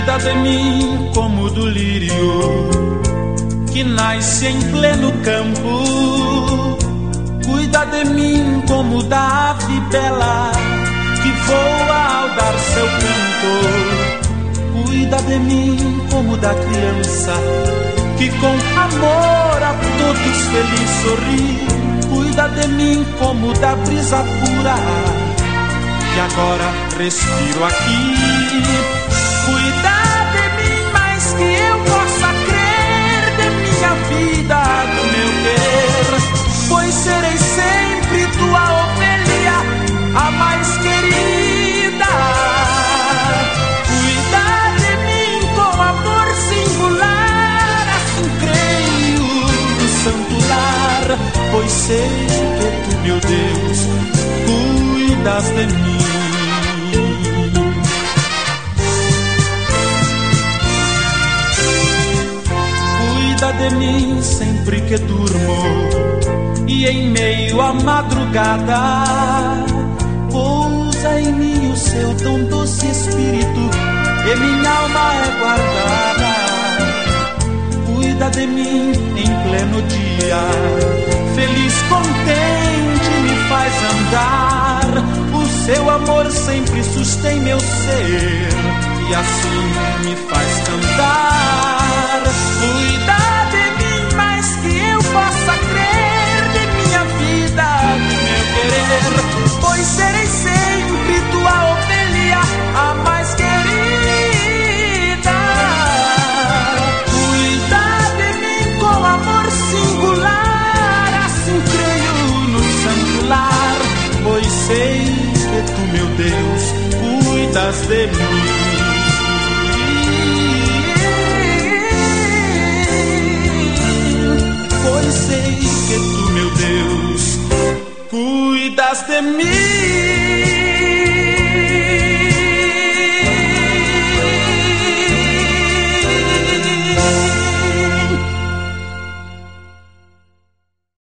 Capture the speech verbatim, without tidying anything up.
Cuida de mim como do lírio que nasce em pleno campo. Cuida de mim como da ave bela que voa ao dar seu canto. Cuida de mim como da criança que com amor a todos feliz sorri. Cuida de mim como da brisa pura que agora respiro aqui. Cuida de mim mais que eu possa crer, de minha vida, do meu querer, pois serei sempre tua ovelha, a mais querida. Cuida de mim com amor singular, assim creio no santo lar, pois sei que tu, meu Deus, cuidas de mim. Cuida de mim sempre que durmo e em meio à madrugada. Pousa em mim o seu tão doce espírito e minha alma é guardada. Cuida de mim em pleno dia, feliz, contente me faz andar. O seu amor sempre sustém meu ser e assim me faz cantar. Cuida de mim mais que eu possa crer, de minha vida, do meu querer, pois serei sempre tua ovelha, a mais querida. Cuida de mim com amor singular, assim creio no santo lar, pois sei que tu, meu Deus, cuidas de mim. Pois sei que tu, meu Deus, cuidas de mim.